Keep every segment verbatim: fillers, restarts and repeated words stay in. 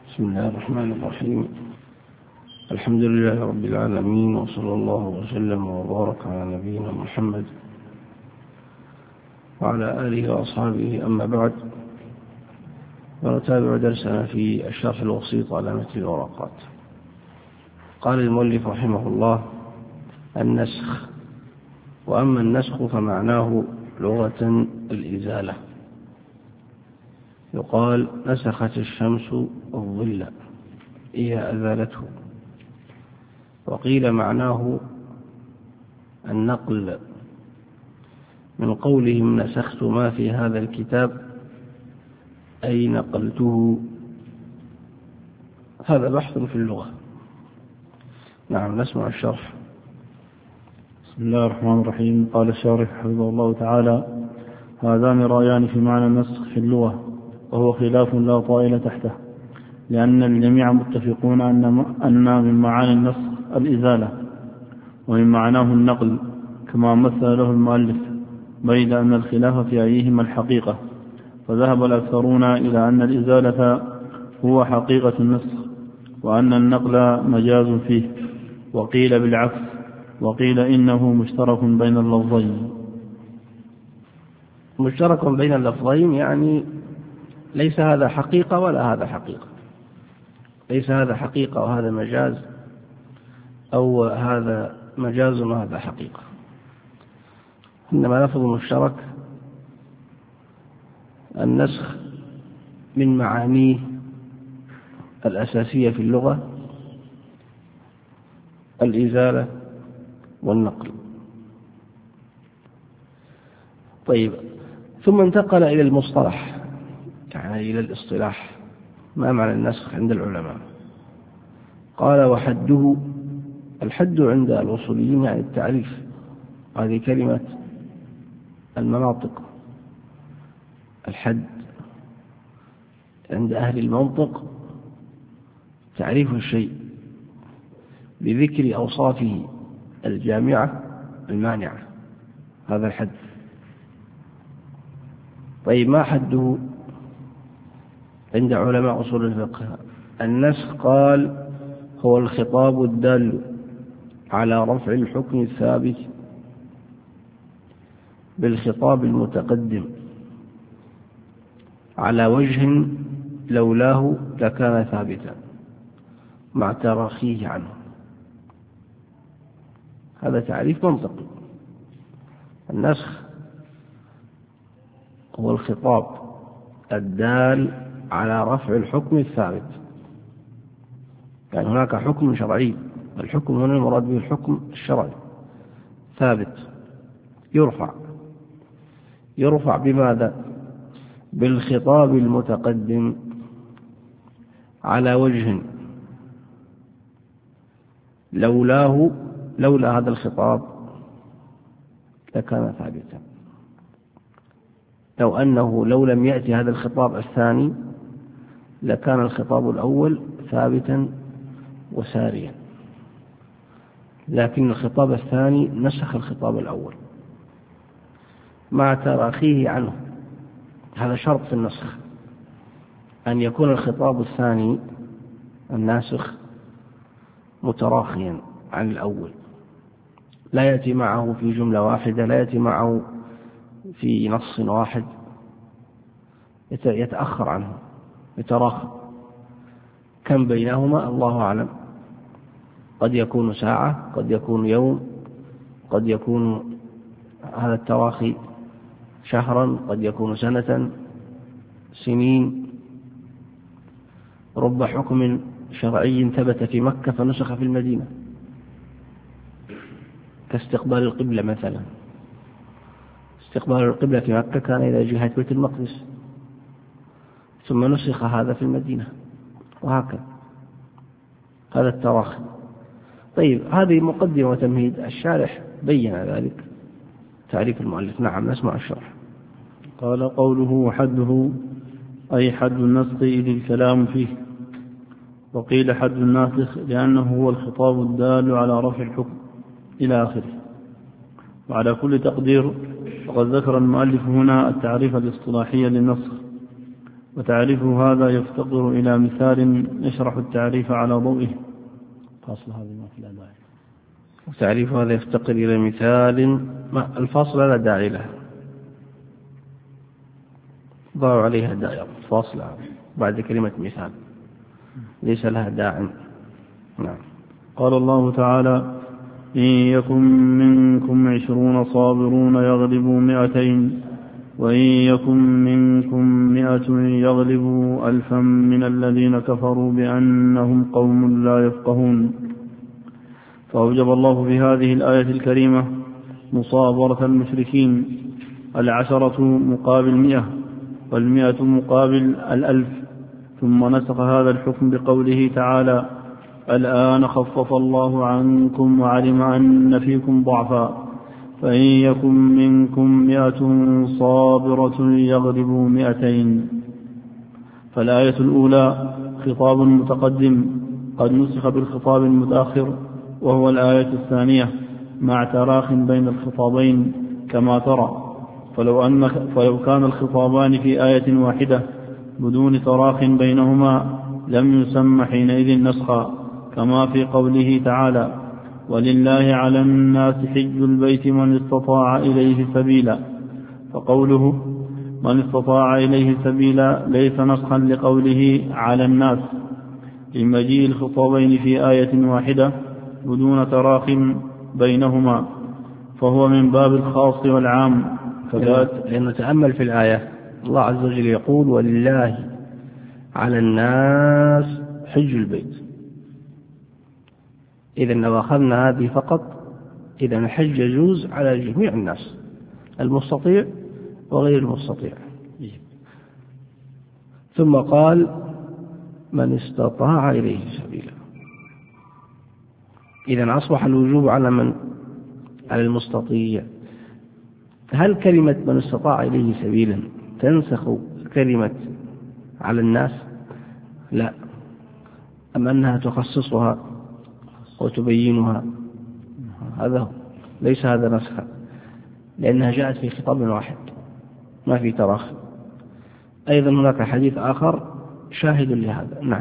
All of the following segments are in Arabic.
بسم الله الرحمن الرحيم. الحمد لله رب العالمين، وصلى الله وسلم وبارك على نبينا محمد وعلى آله وأصحابه، أما بعد، ونتابع درسنا في الشرح الوسيط على متن الورقات. قال المؤلف رحمه الله: النسخ. وأما النسخ فمعناه لغة الإزالة، يقال نسخت الشمس الظل، هي أزالته. وقيل معناه النقل، من قولهم نسخت ما في هذا الكتاب أي نقلته. هذا بحث في اللغة. نعم، نسمع الشرح. بسم الله الرحمن الرحيم. قال الشارح حفظه الله تعالى: هذان رأيان في معنى النسخ في اللغة، وهو خلاف لا طائل تحته، لأن الجميع متفقون أن من معاني النسخ الإزالة، ومن معناه النقل كما مثل له المؤلف، بيد أن الخلاف في أيهما الحقيقة. فذهب الأكثرون إلى أن الإزالة هو حقيقة النسخ، وأن النقل مجاز فيه، وقيل بالعكس، وقيل إنه مشترك بين اللفظين. مشترك بين اللفظين يعني ليس هذا حقيقة ولا هذا حقيقة، ليس هذا حقيقة وهذا مجاز، أو هذا مجاز وهذا حقيقة، إنما لفظ مشترك. النسخ من معانيه الأساسية في اللغة الإزالة والنقل. طيب، ثم انتقل إلى المصطلح، يعني إلى الاصطلاح، ما معنى النسخ عند العلماء؟ قال: وحده. الحد عند الوصوليين يعني التعريف، هذه كلمة المناطق. الحد عند أهل المنطق تعريف الشيء بذكر أوصافه الجامعة المانعة، هذا الحد. طيب، ما حده عند علماء أصول الفقه؟ النسخ قال هو الخطاب الدال على رفع الحكم الثابت بالخطاب المتقدم على وجه لولاه لكان ثابتا مع تراخيه عنه. هذا تعريف منطقي. النسخ هو الخطاب الدال على رفع الحكم الثابت، يعني هناك حكم شرعي، الحكم هنا المراد به الحكم الشرعي ثابت، يرفع يرفع بماذا؟ بالخطاب المتقدم على وجه لولاه لولا هذا الخطاب لكان ثابتا. لو أنه لو لم يأتي هذا الخطاب الثاني لكان الخطاب الأول ثابتا وساريا، لكن الخطاب الثاني نسخ الخطاب الأول مع تراخيه عنه. هذا شرط في النسخ، أن يكون الخطاب الثاني الناسخ متراخيا عن الأول، لا يأتي معه في جملة واحدة، لا يأتي معه في نص واحد، يتأخر عنه، يتراخى. كم بينهما الله أعلم، قد يكون ساعة، قد يكون يوم، قد يكون هذا التراخي شهرا، قد يكون سنة، سنين. رب حكم شرعي ثبت في مكة فنسخ في المدينة، كاستقبال القبلة مثلا. استقبال القبلة في مكة كان إلى جهة بيت المقدس، ثم نسخ هذا في المدينة، وهكذا. هذا التراخي. طيب، هذه مقدمة وتمهيد. الشارح بين ذلك، تعريف المؤلف. نعم، نسمع الشرح. قال: قوله وحده أي حد النسخ إذ الكلام فيه، وقيل حد الناسخ لأنه هو الخطاب الدال على رفع الحكم إلى آخره. وعلى كل تقدير فقد ذكر المؤلف هنا التعريف الاصطلاحي للنسخ، وتعريف هذا يفتقر إلى مثال يشرح التعريف على ضوئه. فاصل هذه ما في داعي. وتعريف هذا يفتقر إلى مثال، ما الفاصل لا داعي له، ضعوا عليها دائرة فاصلة بعد كلمة مثال ليس لها داع. نعم. قال الله تعالى: إن يكن منكم عشرون صابرون يغلبوا مئتين وإن يكن منكم مئة يغلبوا ألفا من الذين كفروا بأنهم قوم لا يفقهون. فأوجب الله في هذه الآية الكريمة مصابرة المشركين، العشرة مقابل مئة والمئة مقابل الألف، ثم نسخ هذا الحكم بقوله تعالى: الآن خفف الله عنكم وعلم أن فيكم ضعفا فإن يكن منكم مئة صابرة يغلبوا مئتين. فالآية الأولى خطاب متقدم قد نسخ بالخطاب المتأخر، وهو الآية الثانية مع تراخ بين الخطابين كما ترى. فلو, أن فلو كان الخطابان في آية واحدة بدون تراخ بينهما لم يسمى حينئذ نسخا، كما في قوله تعالى: ولله على الناس حج البيت من استطاع إليه سبيلا. فقوله من استطاع إليه سبيلا ليس نسخا لقوله على الناس لمجيء الخطابين في آية واحدة بدون تراخ بينهما، فهو من باب الخاص والعام. لأنه تأمل في الآية الله عز وجل يقول: ولله على الناس حج البيت. إذا لو أخذنا هذه فقط إذا الحج يجوز على جميع الناس، المستطيع وغير المستطيع. ثم قال: من استطاع إليه سبيلا. إذا أصبح الوجوب على من؟ على المستطيع. هل كلمة من استطاع إليه سبيلا تنسخ كلمة على الناس؟ لا، أم أنها تخصصها وتبينها؟ هذا هو. ليس هذا نسخا، لأنها جاءت في خطاب واحد ما في تراخي. أيضا هناك حديث آخر شاهد لهذا. نعم.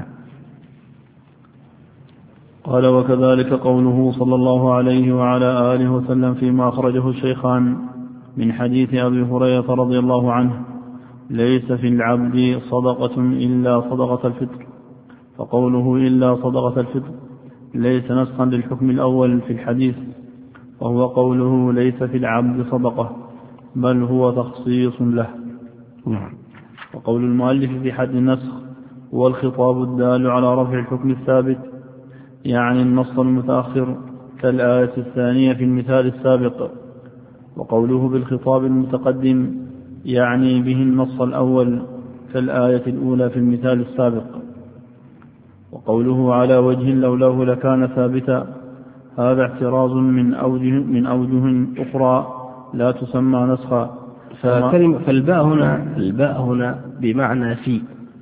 قال: وكذلك قوله صلى الله عليه وعلى آله وسلم فيما أخرجه الشيخان من حديث أبي هريرة رضي الله عنه: ليس في العبد صدقة إلا صدقة الفطر. فقوله إلا صدقة الفطر ليس نسخا للحكم الأول في الحديث، وهو قوله ليس في العبد صدقة، بل هو تخصيص له. وقول المؤلف في حد النسخ هو الخطاب الدال على رفع الحكم الثابت، يعني النص المتأخر كالآية الثانية في المثال السابق. وقوله بالخطاب المتقدم يعني به النص الأول كالآية الأولى في المثال السابق. وقوله على وجه لولاه لكان ثابتا، هذا اعتراض من أوجه, من أوجه أخرى لا تسمى نسخا. فالباء هنا, الباء هنا بمعنى في،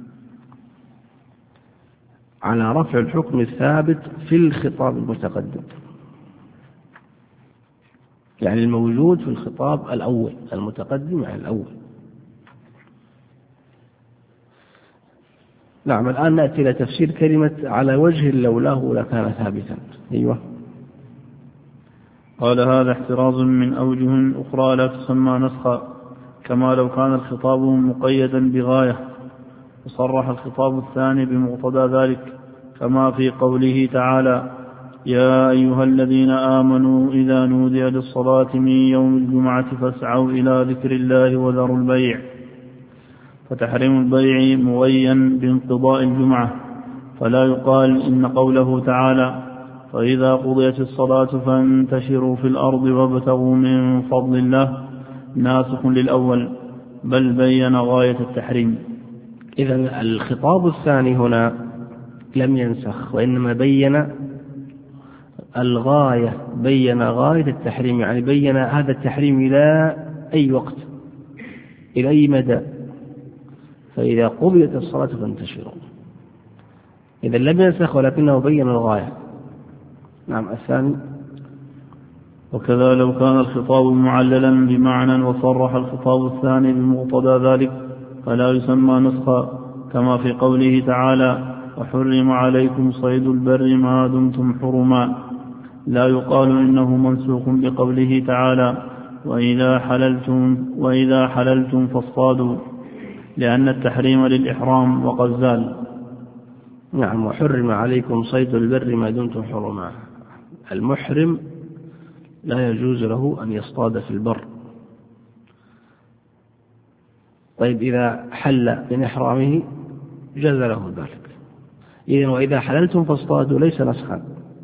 على رفع الحكم الثابت في الخطاب المتقدم، يعني الموجود في الخطاب الأول المتقدم يعني الأول. نعم. الآن نأتي إلى تفسير كلمة على وجه لولاه لكان ثابتا. أيوة. قال: هذا احتراز من أوجه أخرى لا تسمى نسخا، كما لو كان الخطاب مقيدا بغاية وصرح الخطاب الثاني بمقتضى ذلك، كما في قوله تعالى: يا أيها الذين آمنوا إذا نودي للصلاة من يوم الجمعة فاسعوا إلى ذكر الله وذروا البيع. فتحريم البيع مغين بانقضاء الجمعة، فلا يقال إن قوله تعالى: فإذا قضيت الصلاة فانتشروا في الأرض وابتغوا من فضل الله ناسخ للأول، بل بين غاية التحريم. إذن الخطاب الثاني هنا لم ينسخ، وإنما بين الغاية، بين غاية التحريم، يعني بين هذا التحريم إلى أي وقت، إلى أي مدى. فإذا قضيت الصلاة فانتشروا. إذا لم ينسخ ولكنه بين الغاية. نعم. الثاني: وكذا لو كان الخطاب معللا بمعنى وصرح الخطاب الثاني بمقتضى ذلك فلا يسمى نسخا، كما في قوله تعالى وحرم عليكم صيد البر ما دمتم حرما، لا يقال إنه منسوخ بقوله تعالى وإذا حللتم, وإذا حللتم فاصطادوا، لأن التحريم للإحرام وقد زال. نعم، وحرم عليكم صيد البر ما دمتم حرما. المحرم لا يجوز له أن يصطاد في البر. طيب إذا حل من إحرامه جاز له ذلك. إذن وإذا حللتم فاصطادوا ليس نسخا،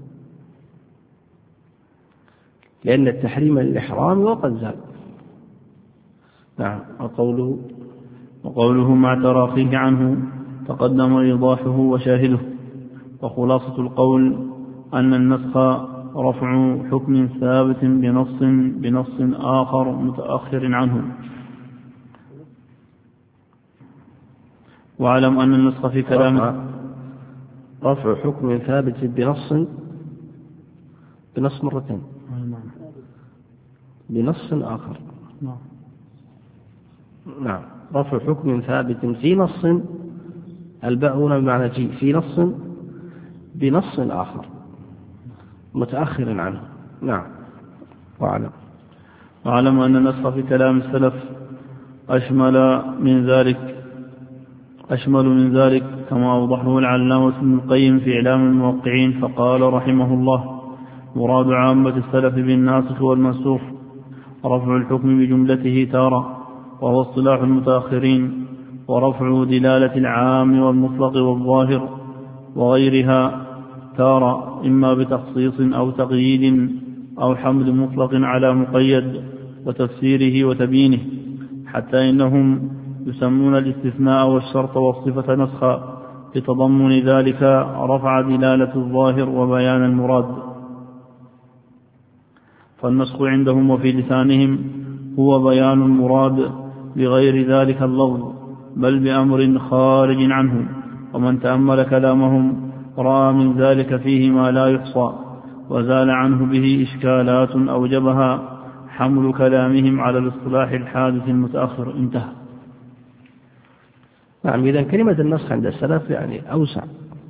لأن التحريم للإحرام وقد زال. نعم. وقوله وقوله مع تراخيه عنه تقدم إيضاحه وشاهده. وخلاصة القول أن النسخ رفع حكم ثابت بنص بنص آخر متأخر عنه. واعلم أن النسخ في كلام رفع, رفع حكم ثابت بنص بنص مرتين بنص آخر. نعم. رفع حكم ثابت في نص، الباء هنا بمعنى في نص بنص آخر متأخر عنه. نعم. واعلم واعلم أن النسخ في كلام السلف أشمل من ذلك أشمل من ذلك كما أوضحه العلامة ابن القيم في إعلام الموقعين، فقال رحمه الله مراد عامة السلف بالناسخ والمنسوخ رفع الحكم بجملته تارة، وهو اصطلاح المتأخرين، ورفع دلالة العام والمطلق والظاهر وغيرها تارة، إما بتخصيص أو تقييد أو حمل مطلق على مقيد وتفسيره وتبيينه، حتى إنهم يسمون الاستثناء والشرط والصفة نسخا لتضمن ذلك رفع دلالة الظاهر وبيان المراد. فالنسخ عندهم وفي لسانهم هو بيان المراد بغير ذلك اللفظ، بل بأمر خارج عنه. ومن تأمل كلامهم رأى من ذلك فيه ما لا يحصى، وزال عنه به إشكالات أوجبها حمل كلامهم على الاصطلاح الحادث المتأخر. انتهى. نعم. إذن كلمة النسخ عند السلف يعني أوسع.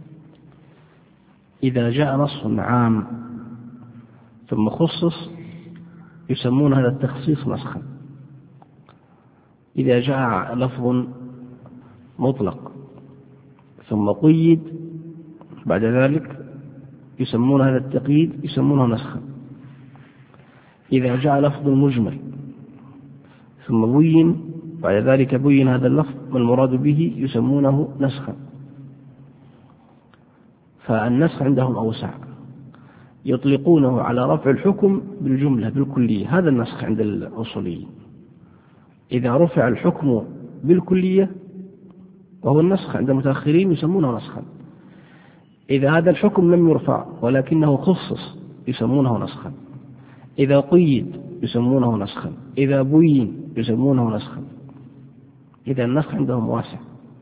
إذا جاء نص عام ثم خصص يسمون هذا التخصيص نسخا. إذا جاء لفظ مطلق ثم قيد بعد ذلك يسمون هذا التقييد يسمونه نسخا. إذا جاء لفظ مجمل ثم بين بعد ذلك بين هذا اللفظ والمراد به يسمونه نسخا. فالنسخ عندهم أوسع، يطلقونه على رفع الحكم بالجملة بالكلية، هذا النسخ عند الأصوليين. إذا رفع الحكم بالكلية وهو النسخ عند المتأخرين يسمونه نسخا. إذا هذا الحكم لم يرفع ولكنه خصص يسمونه نسخا. إذا قيد يسمونه نسخا. إذا بين يسمونه نسخا. إذا النسخ عندهم واسع.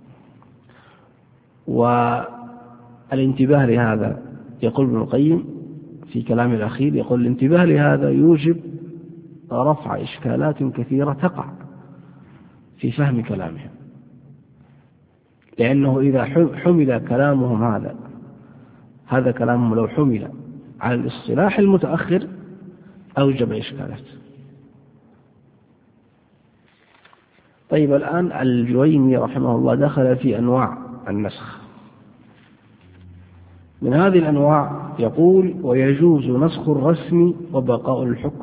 والانتباه لهذا يقول ابن القيم في كلام الأخير، يقول الانتباه لهذا يوجب رفع إشكالات كثيرة تقع في فهم كلامهم، لأنه إذا حمل كلامهم هذا هذا كلامهم لو حمل على الاصطلاح المتأخر أوجب إشكالات. طيب الآن الجويني رحمه الله دخل في أنواع النسخ. من هذه الأنواع يقول ويجوز نسخ الرسم وبقاء الحكم.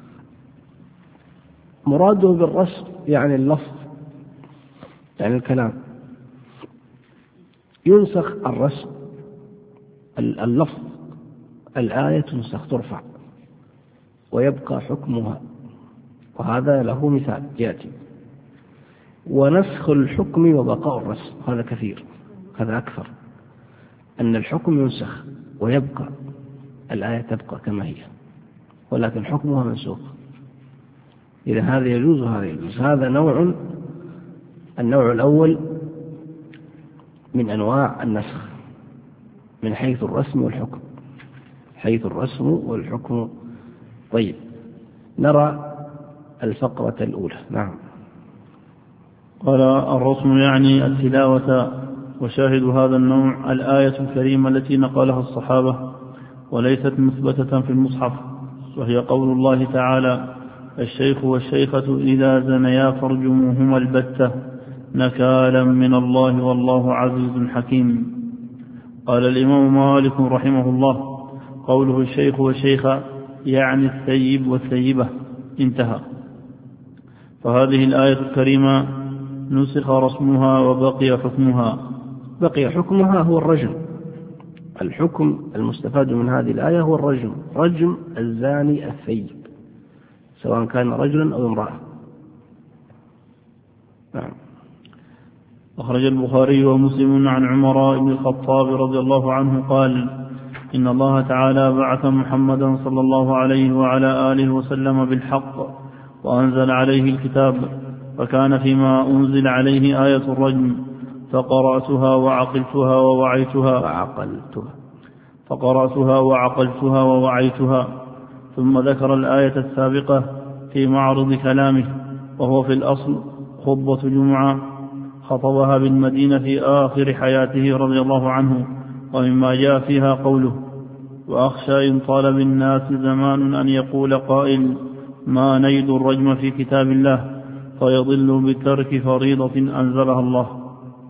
مراده بالرسم يعني اللفظ، يعني الكلام. ينسخ الرسم اللفظ، الآية تنسخ ترفع ويبقى حكمها، وهذا له مثال يأتي. ونسخ الحكم وبقاء الرسم هذا كثير، هذا أكثر، أن الحكم ينسخ ويبقى الآية تبقى كما هي ولكن حكمها منسوخ. إذا هذا يجوز وهذا يجوز. هذا نوع النوع الأول من أنواع النسخ من حيث الرسم والحكم، حيث الرسم والحكم. طيب نرى الفقرة الأولى. نعم. قال الرسم يعني التلاوة، وشاهد هذا النوع الآية الكريمة التي نقلها الصحابة وليست مثبتة في المصحف، وهي قول الله تعالى: الشيخ والشيخة إذا زنيا فارجموهما البتة نكالا من الله والله عزيز حكيم. قال الإمام مالك رحمه الله: قوله الشيخ والشيخة يعني الثيب والثيبة، انتهى. فهذه الآية الكريمة نسخ رسمها وبقي حكمها. بقي حكمها هو الرجم. الحكم المستفاد من هذه الآية هو الرجم، رجم الزاني الثيب سواء كان رجلا أو امرأة. نعم. أخرج البخاري ومسلم عن عمر بن الخطاب رضي الله عنه قال: إن الله تعالى بعث محمدا صلى الله عليه وعلى آله وسلم بالحق وأنزل عليه الكتاب، فكان فيما أنزل عليه آية الرجم، فقرأتها وعقلتها ووعيتها وعقلتها فقرأتها وعقلتها ووعيتها ثم ذكر الآية السابقة في معرض كلامه، وهو في الأصل خطبة جمعة خطبها بالمدينة في آخر حياته رضي الله عنه، ومما جاء فيها قوله: وأخشى إن طال بالناس زمان أن يقول قائل ما نجد الرجم في كتاب الله فيضل بترك فريضة أنزلها الله.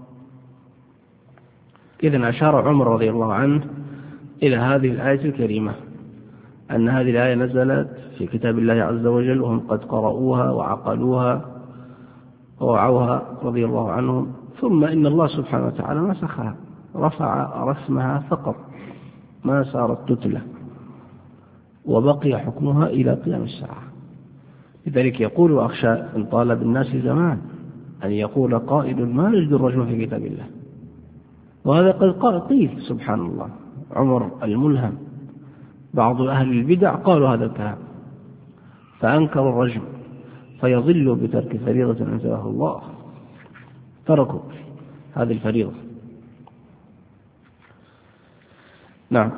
إذن أشار عمر رضي الله عنه إلى هذه الآية الكريمة، أن هذه الآية نزلت في كتاب الله عز وجل وهم قد قرأوها وعقلوها ووعوها رضي الله عنهم، ثم إن الله سبحانه وتعالى نسخها، رفع رسمها فقط، ما صارت تتلى، وبقي حكمها إلى قيام الساعة. لذلك يقول: وأخشى إن طال بالناس زمان أن يقول قائل ما نجد الرجم في كتاب الله. وهذا قد قيل سبحان الله، عمر الملهم، بعض أهل البدع قالوا هذا الكلام فأنكروا الرجم، فيضل بترك فريضة أنزلها الله، تركوا هذه الفريضة. نعم.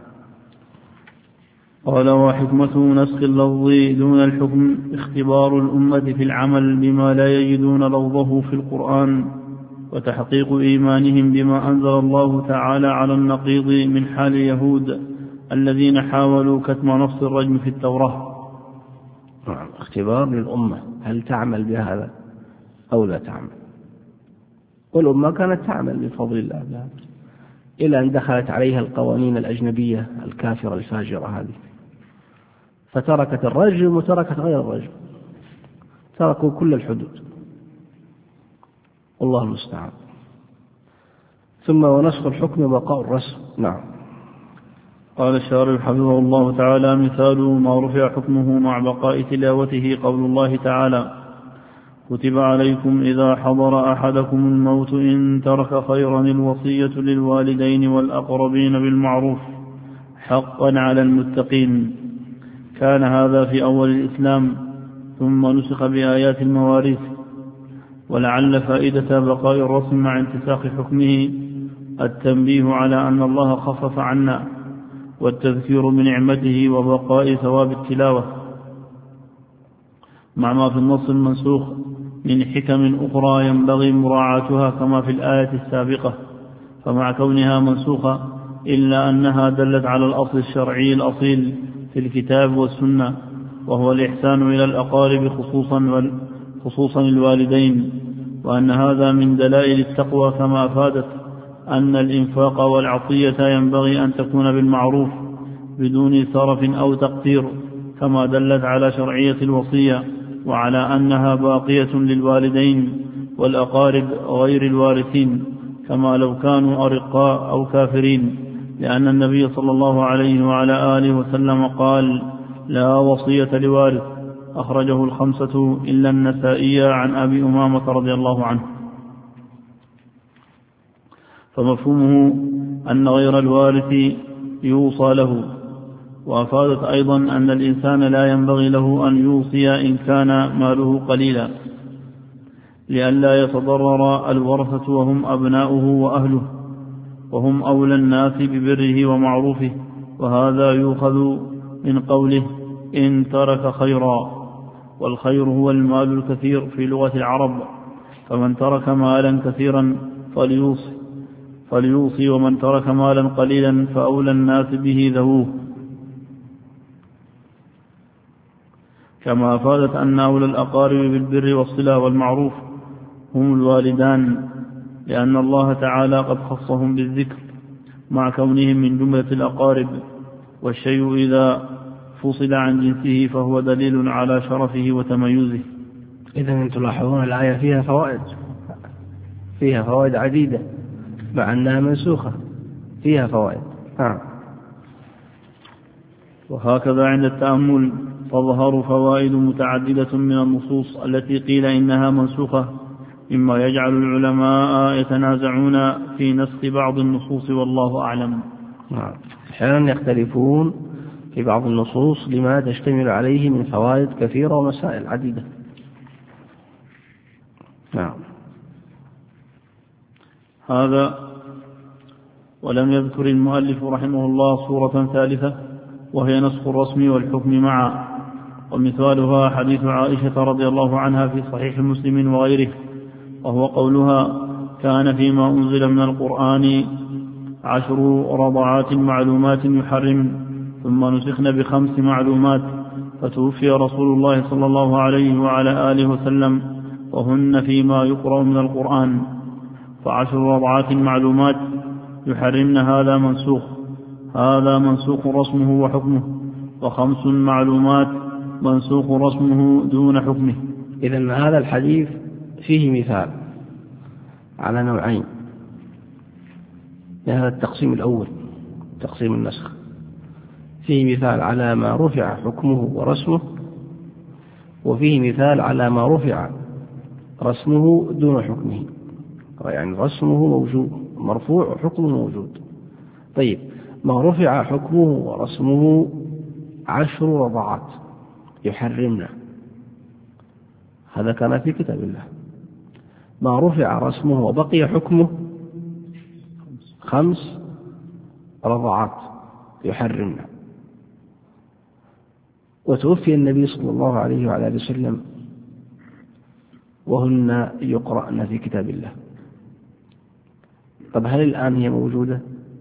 قال: وحكمة نسخ اللفظ دون الحكم اختبار الأمة في العمل بما لا يجدون لفظه في القرآن، وتحقيق إيمانهم بما أنزل الله تعالى على النقيض من حال اليهود الذين حاولوا كتم نص الرجم في التوراة. نعم. اختبار للأمة، هل تعمل بهذا أو لا تعمل؟ والأمة كانت تعمل بفضل الله بهذا، إلى أن دخلت عليها القوانين الأجنبية الكافرة الفاجرة هذه، فتركت الرجم وتركت غير الرجم، تركوا كل الحدود، والله المستعان. ثم ونسخ الحكم بقاء الرسم. نعم. قال الشارح حفظه الله تعالى: مثال ما رفع حكمه مع بقاء تلاوته قول الله تعالى: كتب عليكم إذا حضر أحدكم الموت إن ترك خيرا الوصية للوالدين والأقربين بالمعروف حقا على المتقين. كان هذا في أول الإسلام، ثم نسخ بآيات المواريث. ولعل فائدة بقاء الرسم مع انتساخ حكمه التنبيه على أن الله خفف عنا، والتذكير بنعمته وبقاء ثواب التلاوة، مع ما في النص المنسوخ من حكم أخرى ينبغي مراعاتها كما في الآية السابقة، فمع كونها منسوخة إلا أنها دلت على الأصل الشرعي الأصيل في الكتاب والسنة، وهو الإحسان إلى الأقارب خصوصا, خصوصا الوالدين، وأن هذا من دلائل التقوى، كما أفادت أن الإنفاق والعطية ينبغي أن تكون بالمعروف بدون سرف أو تقتير، كما دلت على شرعية الوصية، وعلى أنها باقية للوالدين والأقارب غير الوارثين، كما لو كانوا أرقاء أو كافرين، لأن النبي صلى الله عليه وعلى آله وسلم قال: لا وصية لوارث. أخرجه الخمسة إلا النسائي عن أبي أمامة رضي الله عنه. فمفهومه أن غير الوارث يوصى له. وأفادت أيضا أن الإنسان لا ينبغي له أن يوصي إن كان ماله قليلا، لئلا يتضرر الورثة وهم أبناؤه وأهله، وهم أولى الناس ببره ومعروفه. وهذا يؤخذ من قوله إن ترك خيرا، والخير هو المال الكثير في لغة العرب، فمن ترك مالا كثيرا فليوصي, فليوصي ومن ترك مالا قليلا فأولى الناس به ذووه. كما أفادت أن أولى الأقارب بالبر والصلة والمعروف هم الوالدان، لأن الله تعالى قد خصهم بالذكر مع كونهم من جملة الأقارب، والشيء إذا فصل عن جنسه فهو دليل على شرفه وتميزه. إذن تلاحظون الآية فيها فوائد فيها فوائد عديدة مع أنها منسوخة، فيها فوائد. آه. وهكذا عند التأمل تظهر فوائد متعددة من النصوص التي قيل إنها منسوخة، مما يجعل العلماء يتنازعون في نسخ بعض النصوص والله أعلم. أحيانا يختلفون في بعض النصوص لما تشتمل عليه من فوائد كثيرة ومسائل عديدة. نعم. هذا ولم يذكر المؤلف رحمه الله صورة ثالثة وهي نسخ الرسم والحكم معا، ومثالها حديث عائشة رضي الله عنها في صحيح مسلم وغيره، وهو قولها: كان فيما أنزل من القرآن عشر رضعات معلومات يحرم ثم نسخن بخمس معلومات، فتوفي رسول الله صلى الله عليه وعلى آله وسلم وهن فيما يقرأ من القرآن، فعشر رضعات معلومات يحرمن هذا منسوخ هذا منسوخ رسمه وحكمه، وخمس معلومات منسوخ رسمه دون حكمه. إذن هذا الحديث فيه مثال على نوعين لهذا التقسيم الأول، تقسيم النسخ. فيه مثال على ما رفع حكمه ورسمه، وفيه مثال على ما رفع رسمه دون حكمه، يعني رسمه موجود مرفوع وحكمه موجود. طيب، ما رفع حكمه ورسمه عشر رضعات يحرمنا، هذا كان في كتاب الله. ما رفع رسمه وبقي حكمه خمس رضعات يحرمنا، وتوفي النبي صلى الله عليه وعلى آله وسلم وهن يقرأن في كتاب الله. طب هل الآن هي موجودة؟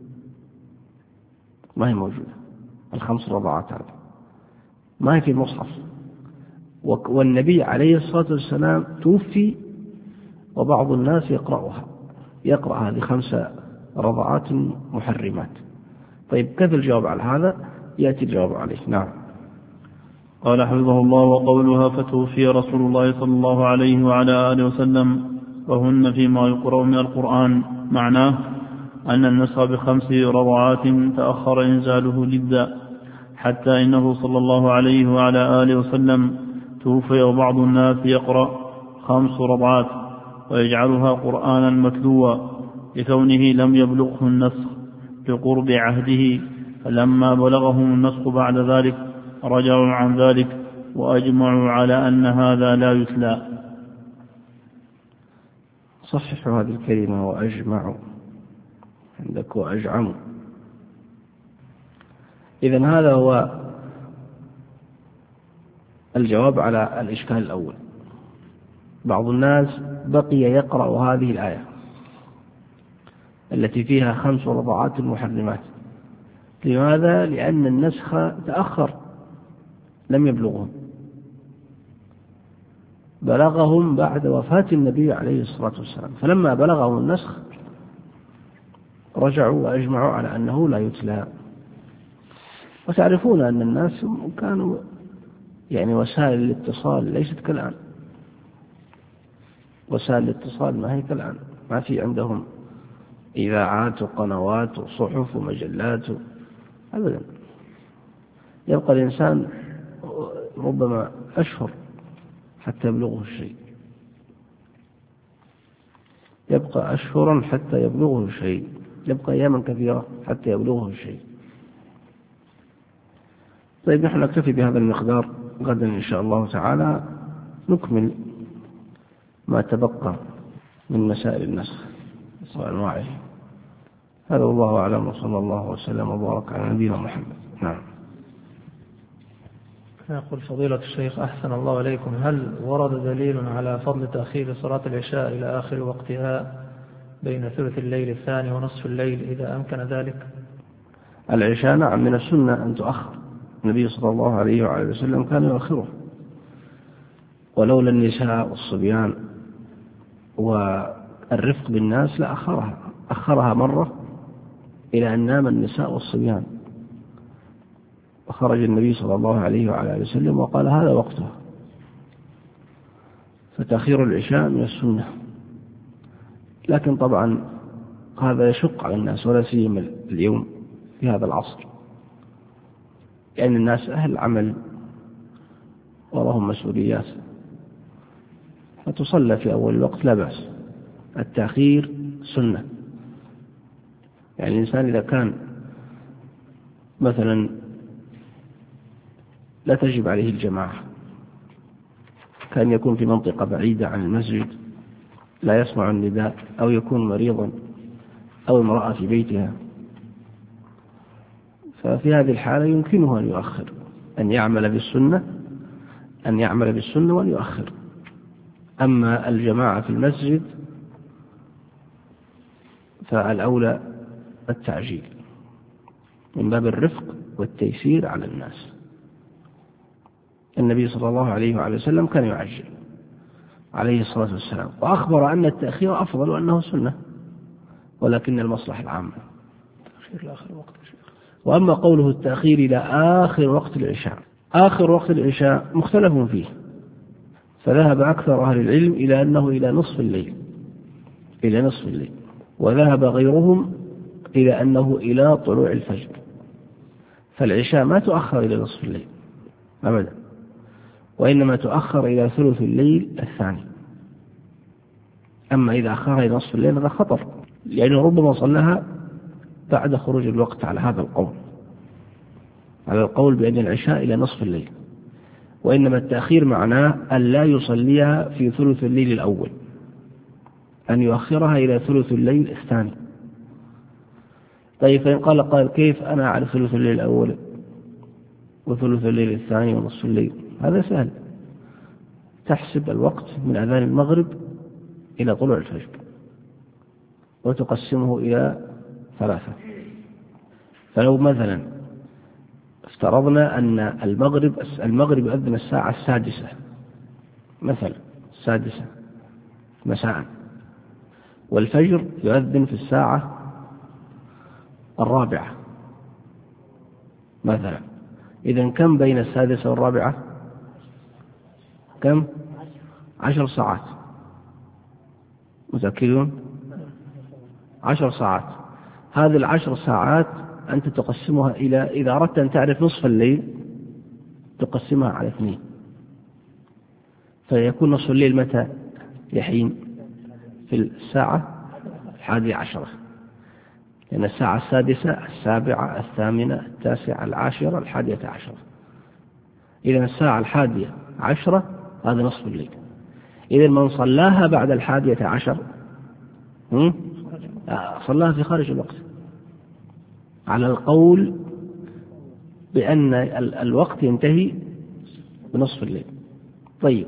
ما هي موجودة. الخمس رضعات هذه ما هي في المصحف، والنبي عليه الصلاة والسلام توفي وبعض الناس يقرأها يقرأ هذه خمس رضعات محرمات. طيب، كيف الجواب على هذا؟ يأتي الجواب عليه. نعم. قال حفظه الله: وقولها فتوفي رسول الله صلى الله عليه وعلى آله وسلم وهن فيما يقرأ من القرآن، معناه أن النسخ بخمس رضعات تأخر إنزاله جدا، حتى إنه صلى الله عليه وعلى آله وسلم توفي وبعض الناس يقرأ خمس رضعات ويجعلها قرآنا متلوا، لكونه لم يبلغه النسخ لقرب عهده، فلما بلغهم النسخ بعد ذلك رجعوا عن ذلك وأجمعوا على أن هذا لا يتلى. صححوا هذه الكلمة وأجمعوا، عندك وأجعموا. إذن هذا هو الجواب على الإشكال الأول. بعض الناس بقي يقرأ هذه الآية التي فيها خمس رضعات محرمات. لماذا؟ لأن النسخ تأخر، لم يبلغهم، بلغهم بعد وفاة النبي عليه الصلاة والسلام، فلما بلغهم النسخ رجعوا وأجمعوا على أنه لا يتلى. وتعرفون أن الناس كانوا يعني وسائل الاتصال ليست كالآن، وسائل الاتصال ما هي كالآن، ما في عندهم إذاعات وقنوات وصحف ومجلات أبدا. يبقى الإنسان ربما أشهر حتى يبلغه الشيء، يبقى أشهرا حتى يبلغه الشيء، يبقى أياما كثيرة حتى يبلغه الشيء. طيب، نحن نكتفي بهذا المقدار، غدا إن شاء الله تعالى نكمل ما تبقى من مسائل النسخ وأنواعه. هذا والله أعلم، وصلى الله وسلم وبارك على نبينا محمد. نعم. يقول فضيلة الشيخ أحسن الله عليكم، هل ورد دليل على فضل تأخير صلاة العشاء إلى آخر وقتها بين ثلث الليل الثاني ونصف الليل إذا أمكن ذلك؟ العشاء نعم من السنة أن تؤخر، النبي صلى الله عليه وعلى وسلم كان يؤخره، ولولا النساء والصبيان والرفق بالناس لأخرها أخرها مرة إلى أن نام النساء والصبيان، وخرج النبي صلى الله عليه وعلى وسلم وقال هذا وقتها. فتأخير العشاء من السنة، لكن طبعا هذا يشق على الناس ولا سيما اليوم في هذا العصر، لأن يعني الناس أهل عمل ولهم مسؤوليات، فتصلى في أول الوقت لا بأس. التأخير سنة، يعني الإنسان إذا كان مثلا لا تجب عليه الجماعة، كان يكون في منطقة بعيدة عن المسجد لا يسمع النداء، أو يكون مريضا، أو امرأة في بيتها، ففي هذه الحالة يمكنه أن يؤخر، أن يعمل بالسنة أن يعمل بالسنة وأن يؤخر. أما الجماعة في المسجد فالأولى التعجيل من باب الرفق والتيسير على الناس. النبي صلى الله عليه وعلى وسلم كان يعجل عليه الصلاة والسلام، وأخبر أن التأخير أفضل وأنه سنة، ولكن المصلحة العامة تأخير لآخر وقت. وأما قوله التأخير إلى آخر وقت العشاء، آخر وقت العشاء مختلف فيه، فذهب أكثر أهل العلم إلى أنه إلى نصف الليل إلى نصف الليل وذهب غيرهم إلى أنه إلى طلوع الفجر. فالعشاء ما تؤخر إلى نصف الليل أبدا، وإنما تؤخر إلى ثلث الليل الثاني. أما إذا أخرها إلى نصف الليل هذا خطر، لأنه ربما صلىها بعد خروج الوقت على هذا القول على القول بأن العشاء إلى نصف الليل، وإنما التأخير معناه أن لا يصليها في ثلث الليل الأول، أن يؤخرها إلى ثلث الليل الثاني. طيب فإن قال قال كيف أنا أعرف ثلث الليل الأول وثلث الليل الثاني ونصف الليل؟ هذا سهل، تحسب الوقت من أذان المغرب إلى طلوع الفجر وتقسمه إلى ثلاثة. فلو مثلا افترضنا أن المغرب المغرب يؤذن الساعة السادسة مثلا السادسة مساء، والفجر يؤذن في الساعة الرابعة مثلا، إذن كم بين السادسة والرابعة؟ كم؟ عشر ساعات. متأكدون؟ عشر ساعات. هذه العشر ساعات أنت تقسمها إلى، إذا أردت أن تعرف نصف الليل تقسمها على اثنين، فيكون نصف الليل متى؟ يحين في الساعة الحادية عشرة، لأن الساعة السادسة السابعة الثامنة التاسعة العاشرة الحادية عشرة، إذا الساعة الحادية عشرة هذا نصف الليل. إذا من صلاها بعد الحادية عشر صلاها في خارج الوقت، على القول بأن الوقت ينتهي بنصف الليل. طيب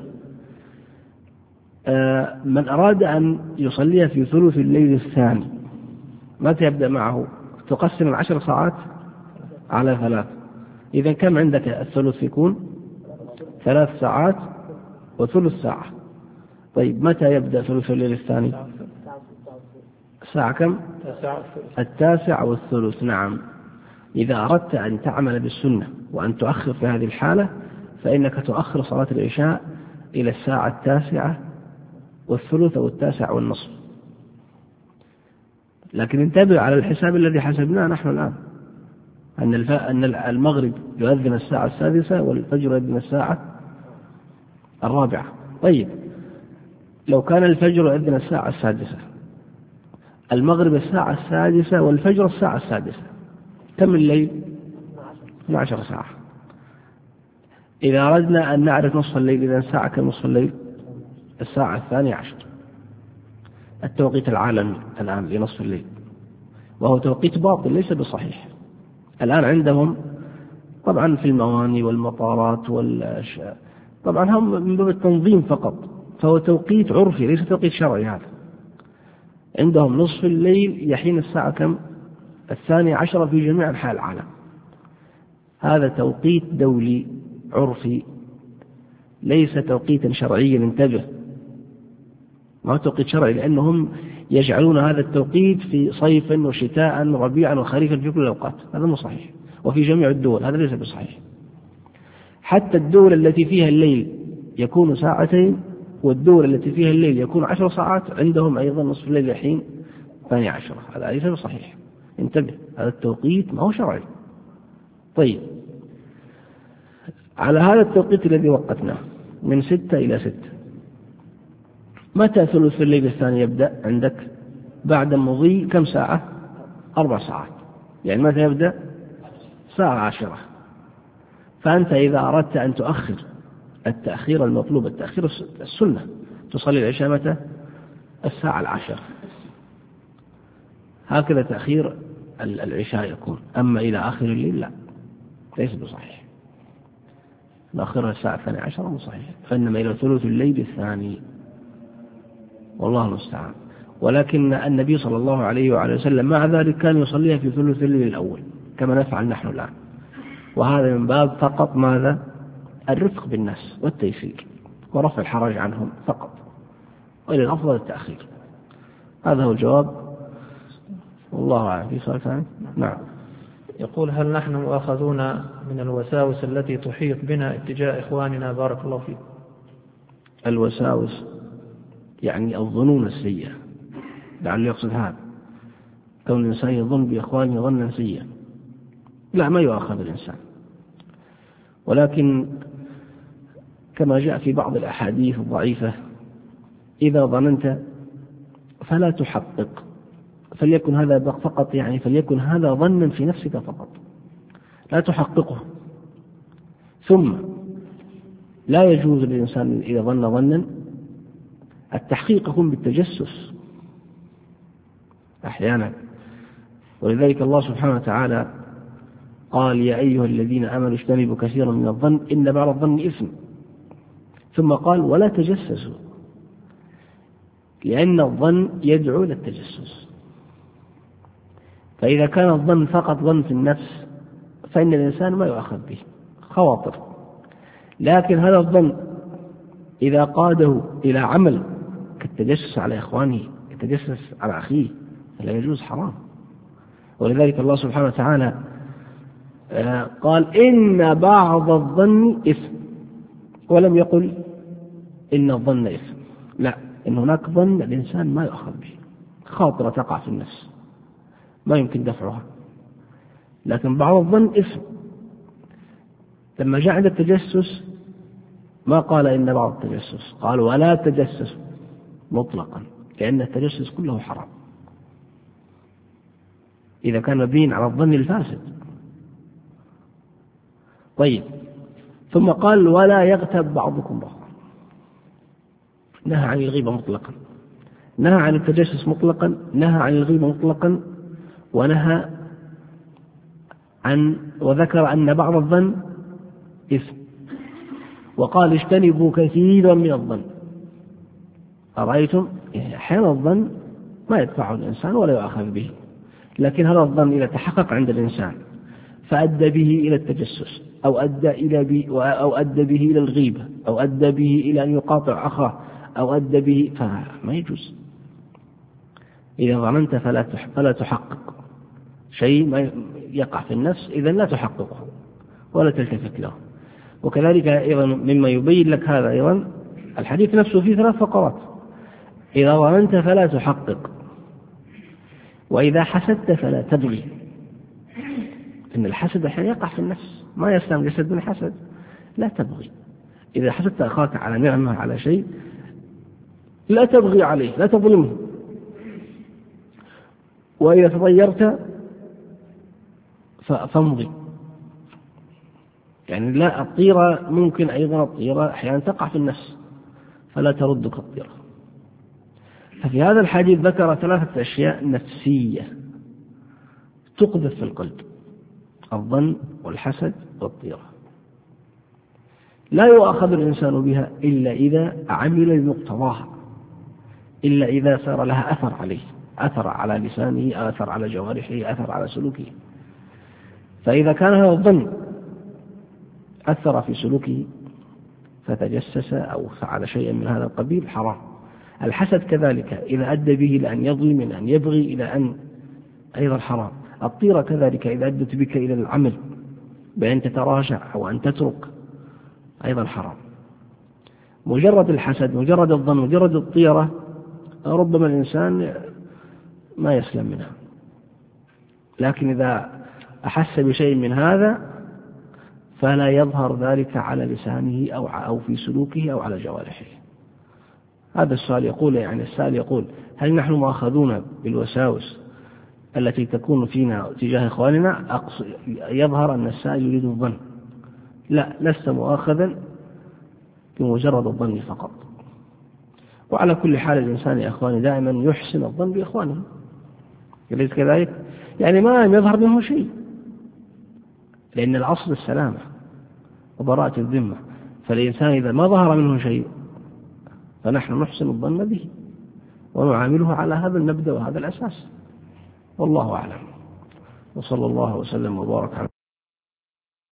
من أراد أن يصليها في ثلث الليل الثاني متى يبدأ معه؟ تقسم العشر ساعات على ثلاث، إذا كم عندك الثلث يكون؟ ثلاث ساعات وثلث ساعة. طيب متى يبدأ ثلث الليل الثاني؟ الساعة كم؟ التاسع والثلث. نعم. إذا أردت أن تعمل بالسنة وأن تؤخر في هذه الحالة فإنك تؤخر صلاة العشاء إلى الساعة التاسعة والثلث أو التاسع والنصف. لكن انتبه على الحساب الذي حسبناه نحن الآن، أن أن المغرب يؤذن الساعة السادسة والفجر يؤذن الساعة الرابعة. طيب لو كان الفجر يؤذن الساعة السادسة، المغرب الساعة السادسة والفجر الساعة السادسة، كم الليل؟ اثنتا عشرة ساعة. إذا أردنا أن نعرف نصف الليل إذا الساعة كم نصف الليل؟ الساعة الثانية عشر، التوقيت العالمي الآن لنصف الليل، وهو توقيت باطل ليس بصحيح. الآن عندهم طبعا في المواني والمطارات والأشياء، طبعا هم من باب التنظيم فقط، فهو توقيت عرفي ليس توقيت شرعي. هذا عندهم نصف الليل يحين الساعة كم؟ الثانية عشرة في جميع أنحاء العالم. هذا توقيت دولي عرفي ليس توقيتا شرعيا، انتبه، ما هو توقيت شرعي، لأنهم يجعلون هذا التوقيت في صيفا وشتاء وربيعا وخريفا في كل الأوقات. هذا مو صحيح، وفي جميع الدول هذا ليس بصحيح. حتى الدول التي فيها الليل يكون ساعتين والدول التي فيها الليل يكون عشر ساعات عندهم أيضا نصف الليل يحين ثانية عشرة. هذا ليس بصحيح، انتبه، هذا التوقيت ما هو شرعي. طيب، على هذا التوقيت الذي وقتناه من ستة إلى ستة، متى ثلث الليل الثاني يبدأ عندك؟ بعد مضي كم ساعة؟ أربع ساعات. يعني متى يبدأ؟ ساعة عشرة. فأنت إذا أردت أن تؤخر التأخير المطلوب، التأخير السنة، تصلي العشاء متى؟ الساعة العاشرة. هكذا تأخير العشاء يكون. أما إلى آخر الليل لا، ليس بصحيح. نأخرها الساعة الثانية عشرة مو صحيح، فإنما إلى ثلث الليل الثاني، والله المستعان. ولكن النبي صلى الله عليه وعلى وسلم مع ذلك كان يصليها في ثلث الليل الأول كما نفعل نحن الآن. وهذا من باب فقط ماذا؟ الرفق بالناس والتيسير ورفع الحرج عنهم فقط، وإلى الأفضل التأخير. هذا هو الجواب، والله أعلم. في سؤال ثاني؟ نعم. يقول: هل نحن مؤاخذون من الوساوس التي تحيط بنا اتجاه إخواننا؟ بارك الله فيك. الوساوس يعني الظنون السيئة، لعل يقصد هذا، كون الإنسان يظن بإخوانه ظنا سيئا. لا، ما يؤاخذ الإنسان، ولكن كما جاء في بعض الأحاديث الضعيفة: إذا ظننت فلا تحقق، فليكن هذا فقط، يعني فليكن هذا ظنا في نفسك فقط، لا تحققه. ثم لا يجوز للإنسان إذا ظن ظنا التحقيق يكون بالتجسس أحيانا. ولذلك الله سبحانه وتعالى قال: يا أيها الذين آمنوا اجتنبوا كثيرا من الظن إن بعض الظن إثم. ثم قال: ولا تجسسوا، لأن الظن يدعو إلى التجسس. فإذا كان الظن فقط ظن في النفس فإن الإنسان ما يؤخذ به، خواطر. لكن هذا الظن إذا قاده إلى عمل كالتجسس على إخوانه، التجسس على أخيه، فلا يجوز، حرام. ولذلك الله سبحانه وتعالى قال: إن بعض الظن إثم، ولم يقل إن الظن إثم، لا، إن هناك ظن الإنسان ما يؤخذ به، خاطرة تقع في النفس ما يمكن دفعها، لكن بعض الظن إثم. لما جاء عند التجسس ما قال إن بعض التجسس، قال: ولا تجسس مطلقا، لأن التجسس كله حرام إذا كان مبين على الظن الفاسد. طيب، ثم قال: ولا يغتب بعضكم بعضا، نهى عن الغيبة مطلقا، نهى عن التجسس مطلقا، نهى عن الغيبة مطلقا، ونهى عن وذكر أن بعض الظن إثم، وقال: اجتنبوا كثيرا من الظن. أرأيتم؟ أحيانا الظن ما يدفعه الإنسان ولا يؤاخذ به، لكن هذا الظن إذا تحقق عند الإنسان فأدى به إلى التجسس، أو أدى إلى بي أو أدى به إلى الغيبة، أو أدى به إلى أن يقاطع أخاه، أو أدى به، فما يجوز. إذا ظننت فلا فلا تحقق شيء ما يقع في النفس، إذا لا تحققه ولا تلتفت له. وكذلك أيضا مما يبين لك هذا أيضا الحديث نفسه فيه ثلاث فقرات: إذا ظننت فلا تحقق، وإذا حسدت فلا تبغي. إن الحسد أحيانا يقع في النفس، ما يسلم جسد من حسد، لا تبغي. إذا حسدت أخاك على نعمة على شيء لا تبغي عليه، لا تظلمه. وإذا تضيرت فامضي، يعني لا، الطيرة ممكن أيضا الطيرة أحيانا تقع في النفس فلا تردك الطيرة. ففي هذا الحديث ذكر ثلاثة أشياء نفسية تقذف في القلب: الظن والحسد والطيرة. لا يؤاخذ الإنسان بها إلا إذا عمل بمقتضاها، إلا إذا صار لها أثر عليه، أثر على لسانه، أثر على جوارحه، أثر على سلوكه. فإذا كان هذا الظن أثر في سلوكه فتجسس أو فعل شيئا من هذا القبيل حرام. الحسد كذلك إذا أدى به إلى أن يضوي من أن يبغي إلى أن أيضا حرام. الطيرة كذلك إذا أدت بك إلى العمل بأن تتراجع أو أن تترك أيضا حرام. مجرد الحسد، مجرد الظن، مجرد الطيرة ربما الإنسان ما يسلم منها، لكن إذا أحس بشيء من هذا فلا يظهر ذلك على لسانه أو أو في سلوكه أو على جوارحه. هذا السؤال يقول، يعني السائل يقول: هل نحن مؤاخذون بالوساوس التي تكون فينا تجاه إخواننا؟ يظهر أن السائل يريد الظن. لا، لست مؤاخذا بمجرد الظن فقط. وعلى كل حال الإنسان يا إخواني دائما يحسن الظن بإخوانه، أليس كذلك؟ يعني ما يظهر منه شيء، لأن الأصل السلامة وبراءة الذمة. فالإنسان إذا ما ظهر منه شيء فنحن نحسن الظن به ونعامله على هذا المبدأ وهذا الأساس. والله أعلم، وصلى الله وسلم وبارك على